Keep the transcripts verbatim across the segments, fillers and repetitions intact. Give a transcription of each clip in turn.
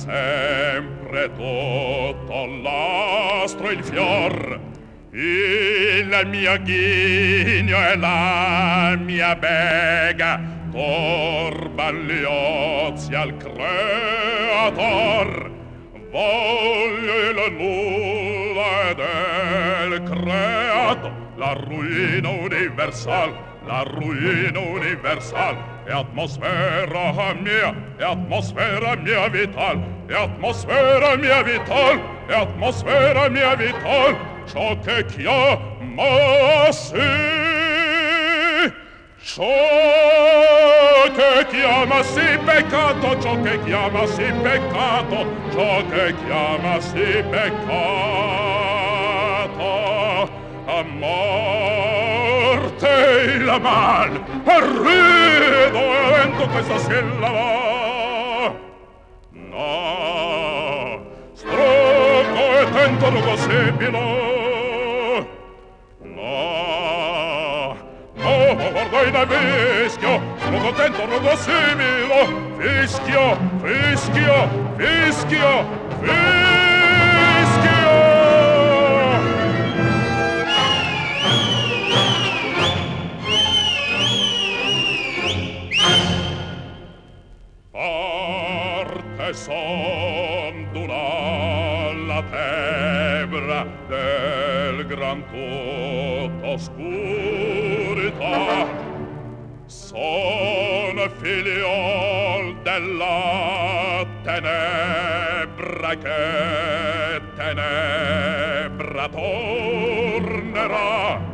sempre tutto l'astro il fior, il mio ghigno e la mia bega torban gli ozi al creator. Voglio il nulla e del creato, la ruina universal, la ruina universal, e atmosfera mia, e atmosfera mia vital, e atmosfera mia vital, e atmosfera mia vital, ciò che chiama sì, ciò che chiama sì peccato, ciò che chiama sì peccato, ciò che chiama sì peccato, a morte il mal, arrido e vento questa sillaba. No, strocco e tento lo possibile. No, guardo in fischio, sono contento, rogo similo, fischio, fischio, fischio, fischio. Parte son d'una la tebra del gran tutto oscurità, son figliol della tenebra che tenebra tornerà,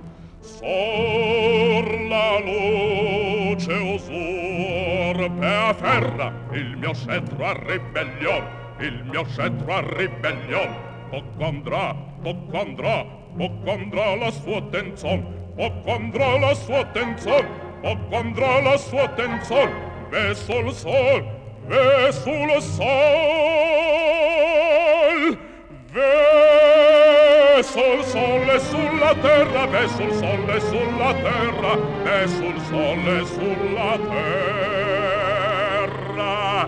sur la luce usurpe afferra il mio scettro a ribellion, il mio scettro a ribellion. Poco andrà, poco andrà, poco andrà la sua tenzon, poco andrà la sua tenzon, poco andrà la sua tenzon, verso il sol, verso il sol, verso il sole sulla terra, verso il sole sulla terra, verso il sole sulla terra.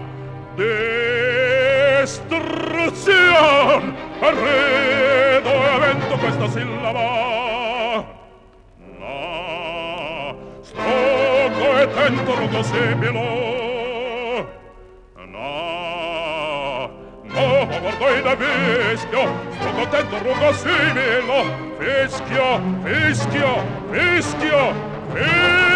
Distruzione, arredo e avento questa sillaba. No, strogo e tento rugo similo. No, no, guardo in fischio, strogo tento rugo similo. Fischio, fischio, fischio, fischio.